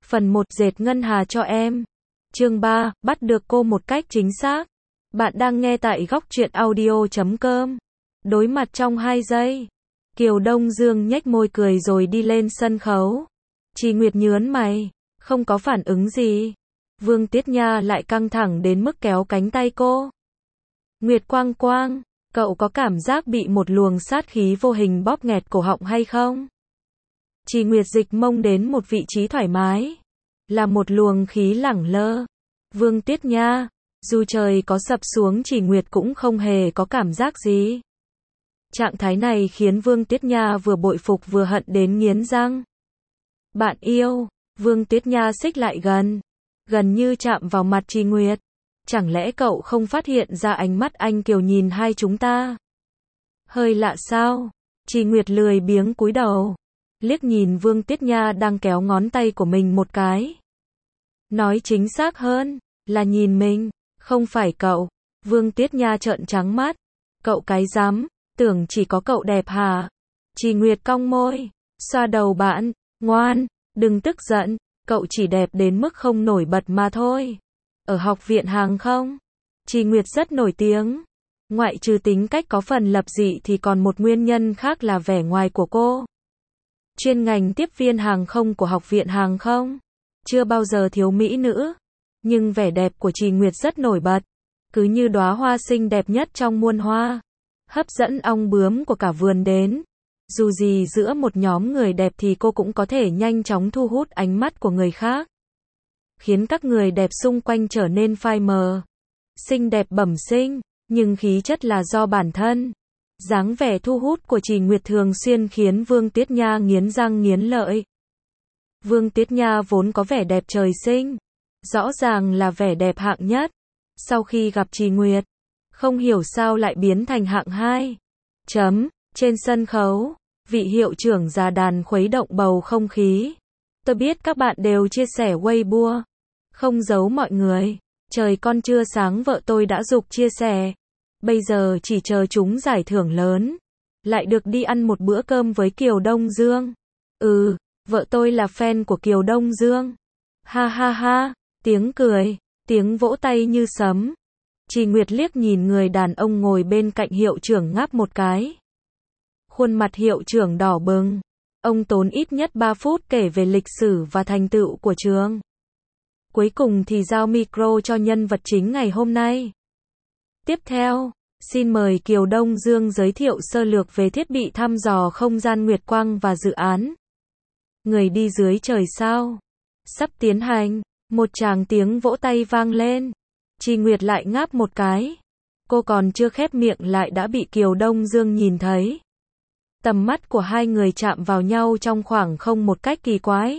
Phần 1 dệt ngân hà cho em. Chương 3, bắt được cô một cách chính xác. Bạn đang nghe tại góc truyện audio.com. Đối mặt trong 2 giây. Kiều Đông Dương nhếch môi cười rồi đi lên sân khấu. Chị Nguyệt nhớn mày, không có phản ứng gì. Vương Tiết Nha lại căng thẳng đến mức kéo cánh tay cô. Nguyệt Quang Quang, cậu có cảm giác bị một luồng sát khí vô hình bóp nghẹt cổ họng hay không? Chị Nguyệt dịch mông đến một vị trí thoải mái. Là một luồng khí lẳng lơ. Vương Tiết Nha, dù trời có sập xuống chị Nguyệt cũng không hề có cảm giác gì. Trạng thái này khiến Vương Tiết Nha vừa bội phục vừa hận đến nghiến răng. Bạn yêu, Vương Tiết Nha xích lại gần như chạm vào mặt chị Nguyệt. Chẳng lẽ cậu không phát hiện ra ánh mắt anh Kiều nhìn hai chúng ta? Hơi lạ sao? Chị Nguyệt lười biếng cúi đầu, liếc nhìn Vương Tiết Nha đang kéo ngón tay của mình một cái. Nói chính xác hơn, là nhìn mình, không phải cậu. Vương Tiết Nha trợn trắng mắt. Cậu cái dám, tưởng chỉ có cậu đẹp hả? Chị Nguyệt cong môi, xoa đầu bạn, ngoan, đừng tức giận, cậu chỉ đẹp đến mức không nổi bật mà thôi. Ở học viện hàng không, chị Nguyệt rất nổi tiếng. Ngoại trừ tính cách có phần lập dị thì còn một nguyên nhân khác là vẻ ngoài của cô. Chuyên ngành tiếp viên hàng không của học viện hàng không, chưa bao giờ thiếu mỹ nữ. Nhưng vẻ đẹp của chị Nguyệt rất nổi bật, cứ như đóa hoa xinh đẹp nhất trong muôn hoa, hấp dẫn ong bướm của cả vườn đến. Dù gì giữa một nhóm người đẹp thì cô cũng có thể nhanh chóng thu hút ánh mắt của người khác, khiến các người đẹp xung quanh trở nên phai mờ. Xinh đẹp bẩm sinh, nhưng khí chất là do bản thân. Dáng vẻ thu hút của chị Nguyệt thường xuyên khiến Vương Tiết Nha nghiến răng nghiến lợi. Vương Tiết Nha vốn có vẻ đẹp trời sinh, rõ ràng là vẻ đẹp hạng nhất. Sau khi gặp chị Nguyệt, không hiểu sao lại biến thành hạng 2. Trên sân khấu, vị hiệu trưởng già đàn khuấy động bầu không khí. Tôi biết các bạn đều chia sẻ Weibo, không giấu mọi người. Trời con chưa sáng vợ tôi đã giục chia sẻ. Bây giờ chỉ chờ chúng giải thưởng lớn, lại được đi ăn một bữa cơm với Kiều Đông Dương. Vợ tôi là fan của Kiều Đông Dương. Ha ha ha, tiếng cười, tiếng vỗ tay như sấm. Chị Nguyệt liếc nhìn người đàn ông ngồi bên cạnh hiệu trưởng ngáp một cái. Khuôn mặt hiệu trưởng đỏ bừng. Ông tốn ít nhất 3 phút kể về lịch sử và thành tựu của trường. Cuối cùng thì giao micro cho nhân vật chính ngày hôm nay. Tiếp theo, xin mời Kiều Đông Dương giới thiệu sơ lược về thiết bị thăm dò không gian Nguyệt Quang và dự án Người đi dưới trời sao sắp tiến hành. Một tràng tiếng vỗ tay vang lên. Chị Nguyệt lại ngáp một cái. Cô còn chưa khép miệng lại đã bị Kiều Đông Dương nhìn thấy. Tầm mắt của hai người chạm vào nhau trong khoảng không một cách kỳ quái.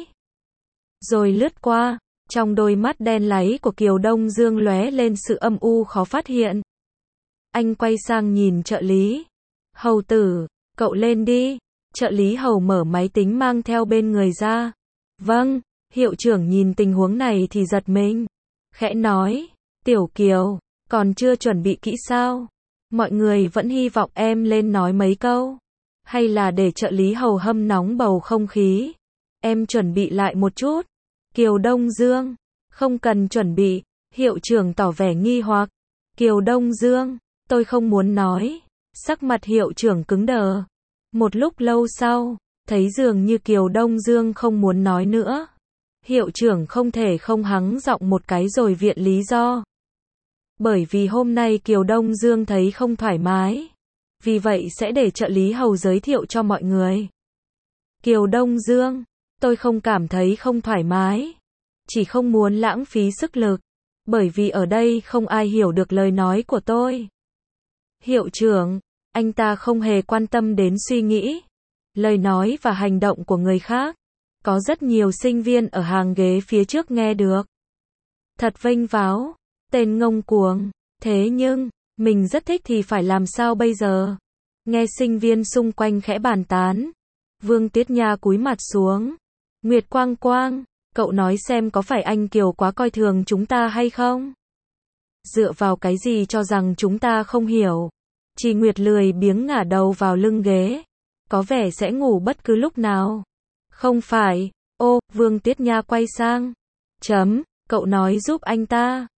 Rồi lướt qua, trong đôi mắt đen láy của Kiều Đông Dương lóe lên sự âm u khó phát hiện. Anh quay sang nhìn trợ lý. Hầu tử, cậu lên đi. Trợ lý Hầu mở máy tính mang theo bên người ra. Vâng, hiệu trưởng nhìn tình huống này thì giật mình. Khẽ nói, Tiểu Kiều, còn chưa chuẩn bị kỹ sao? Mọi người vẫn hy vọng em lên nói mấy câu. Hay là để trợ lý Hầu hâm nóng bầu không khí? Em chuẩn bị lại một chút. Kiều Đông Dương, không cần chuẩn bị. Hiệu trưởng tỏ vẻ nghi hoặc. Kiều Đông Dương, tôi không muốn nói. Sắc mặt hiệu trưởng cứng đờ. Một lúc lâu sau, thấy dường như Kiều Đông Dương không muốn nói nữa. Hiệu trưởng không thể không hắng giọng một cái rồi viện lý do. Bởi vì hôm nay Kiều Đông Dương thấy không thoải mái. Vì vậy sẽ để trợ lý Hầu giới thiệu cho mọi người. Kiều Đông Dương, tôi không cảm thấy không thoải mái. Chỉ không muốn lãng phí sức lực. Bởi vì ở đây không ai hiểu được lời nói của tôi. Hiệu trưởng, anh ta không hề quan tâm đến suy nghĩ, lời nói và hành động của người khác. Có rất nhiều sinh viên ở hàng ghế phía trước nghe được. Thật vênh váo, tên ngông cuồng. Thế nhưng, mình rất thích thì phải làm sao bây giờ? Nghe sinh viên xung quanh khẽ bàn tán. Vương Tiết Nha cúi mặt xuống. Nguyệt Quang Quang, cậu nói xem có phải anh Kiều quá coi thường chúng ta hay không? Dựa vào cái gì cho rằng chúng ta không hiểu? Chị Nguyệt lười biếng ngả đầu vào lưng ghế. Có vẻ sẽ ngủ bất cứ lúc nào. Không phải, Ô, Vương Tiết Nha quay sang. Cậu nói giúp anh ta.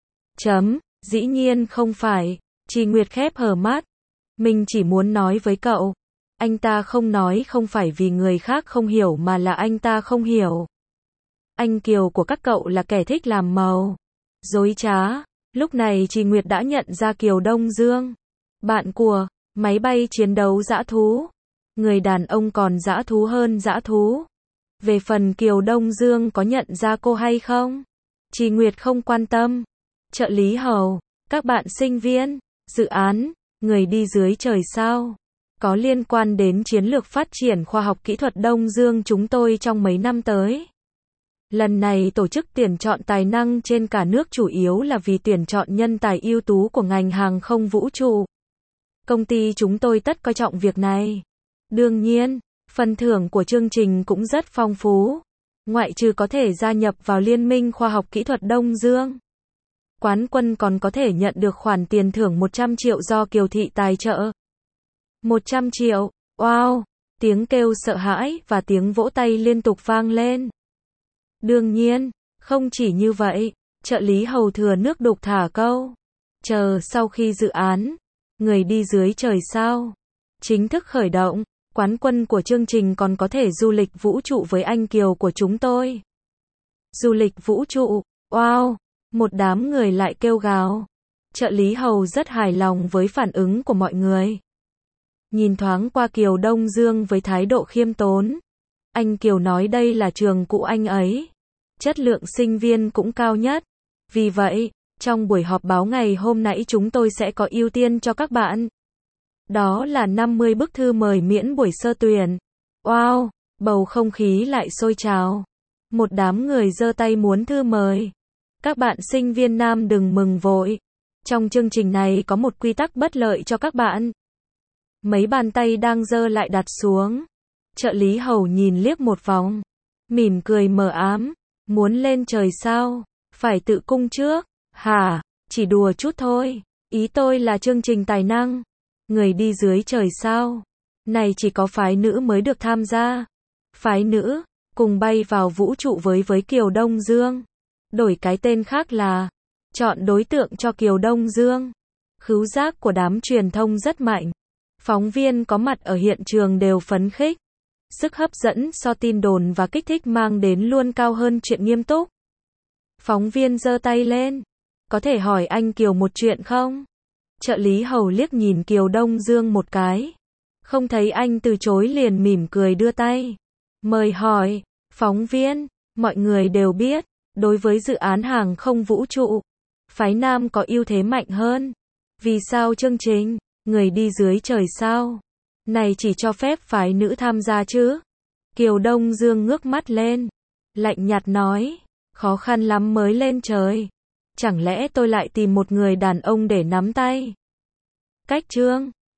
Dĩ nhiên không phải. Trì Nguyệt khép hờ mắt. Mình chỉ muốn nói với cậu. Anh ta không nói không phải vì người khác không hiểu mà là anh ta không hiểu. Anh Kiều của các cậu là kẻ thích làm màu. Dối trá. Lúc này Trì Nguyệt đã nhận ra Kiều Đông Dương. Bạn của máy bay chiến đấu dã thú. Người đàn ông còn dã thú hơn dã thú. Về phần Kiều Đông Dương có nhận ra cô hay không? Trì Nguyệt không quan tâm. Trợ lý Hầu, các bạn sinh viên, dự án, người đi dưới trời sao? Có liên quan đến chiến lược phát triển khoa học kỹ thuật Đông Dương chúng tôi trong mấy năm tới. Lần này tổ chức tuyển chọn tài năng trên cả nước chủ yếu là vì tuyển chọn nhân tài ưu tú của ngành hàng không vũ trụ. Công ty chúng tôi tất coi trọng việc này. Đương nhiên, phần thưởng của chương trình cũng rất phong phú. Ngoại trừ có thể gia nhập vào Liên minh Khoa học Kỹ thuật Đông Dương. Quán quân còn có thể nhận được khoản tiền thưởng 100 triệu do Kiều Thị tài trợ. 100 triệu, wow, tiếng kêu sợ hãi và tiếng vỗ tay liên tục vang lên. Đương nhiên, không chỉ như vậy, trợ lý Hầu thừa nước đục thả câu. Chờ sau khi dự án, người đi dưới trời sao, chính thức khởi động, quán quân của chương trình còn có thể du lịch vũ trụ với anh Kiều của chúng tôi. Du lịch vũ trụ, wow, một đám người lại kêu gào. Trợ lý Hầu rất hài lòng với phản ứng của mọi người. Nhìn thoáng qua Kiều Đông Dương với thái độ khiêm tốn. Anh Kiều nói đây là trường cũ anh ấy. Chất lượng sinh viên cũng cao nhất. Vì vậy, trong buổi họp báo ngày hôm nãy chúng tôi sẽ có ưu tiên cho các bạn. Đó là 50 bức thư mời miễn buổi sơ tuyển. Wow, bầu không khí lại sôi trào. Một đám người giơ tay muốn thư mời. Các bạn sinh viên nam đừng mừng vội. Trong chương trình này có một quy tắc bất lợi cho các bạn. Mấy bàn tay đang giơ lại đặt xuống. Trợ lý Hầu nhìn liếc một vòng. Mỉm cười mờ ám. Muốn lên trời sao? Phải tự cung trước. Hả? Chỉ đùa chút thôi. Ý tôi là chương trình tài năng. Người đi dưới trời sao? Này chỉ có phái nữ mới được tham gia. Phái nữ, cùng bay vào vũ trụ với Kiều Đông Dương. Đổi cái tên khác là chọn đối tượng cho Kiều Đông Dương. Khứu giác của đám truyền thông rất mạnh. Phóng viên có mặt ở hiện trường đều phấn khích. Sức hấp dẫn so tin đồn và kích thích mang đến luôn cao hơn chuyện nghiêm túc. Phóng viên giơ tay lên. Có thể hỏi anh Kiều một chuyện không? Trợ lý Hầu liếc nhìn Kiều Đông Dương một cái. Không thấy anh từ chối liền mỉm cười đưa tay. Mời hỏi. Phóng viên, mọi người đều biết, đối với dự án hàng không vũ trụ, phái nam có ưu thế mạnh hơn. Vì sao chương trình người đi dưới trời sao này chỉ cho phép phái nữ tham gia chứ? Kiều Đông Dương ngước mắt lên, lạnh nhạt nói, khó khăn lắm mới lên trời. Chẳng lẽ tôi lại tìm một người đàn ông để nắm tay? Cách chương